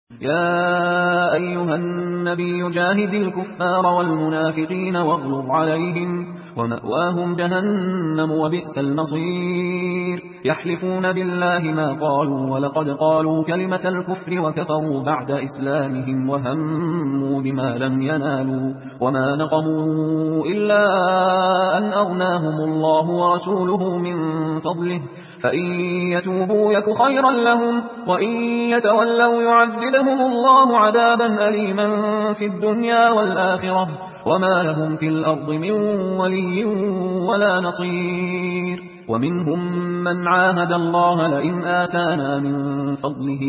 يا أيها النبي جاهد الكفار والمنافقين واغلظ عليهم ومأواهم جهنم وبئس المصير يحلفون بالله ما قالوا ولقد قالوا كلمة الكفر وكفروا بعد إسلامهم وهموا بما لم ينالوا وما نقموا إلا أن أغناهم الله ورسوله من فضله فإن يتوبوا يك خيرا لهم وإن يتولوا يعذبهم الله عذابا أليما في الدنيا والآخرة وما لهم في الأرض من ولي ولا نصير ومنهم من عاهد الله لئن آتانا من فضله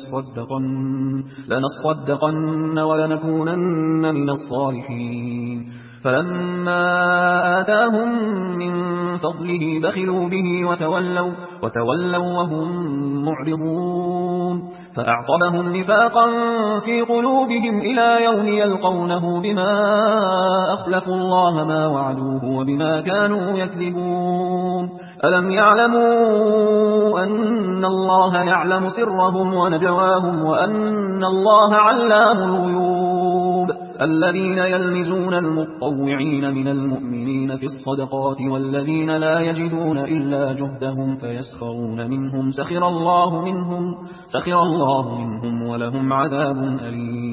لنصدقن ولنكونن من الصالحين فلما آتاهم من فضله بخلوا به وتولوا وهم معرضون فأعقبهم نفاقا في قلوبهم إلى يوم يلقونه بما أخلفوا الله ما وعدوه وبما كانوا يكذبون ألم يعلموا أن الله يعلم سرهم ونجواهم وأن الله علام الغيوب الذين يلمزون المطوعين من المؤمنين في الصدقات والذين لا يجدون إلا جهدهم فيسخرون منهم سخر الله منهم ولهم عذاب أليم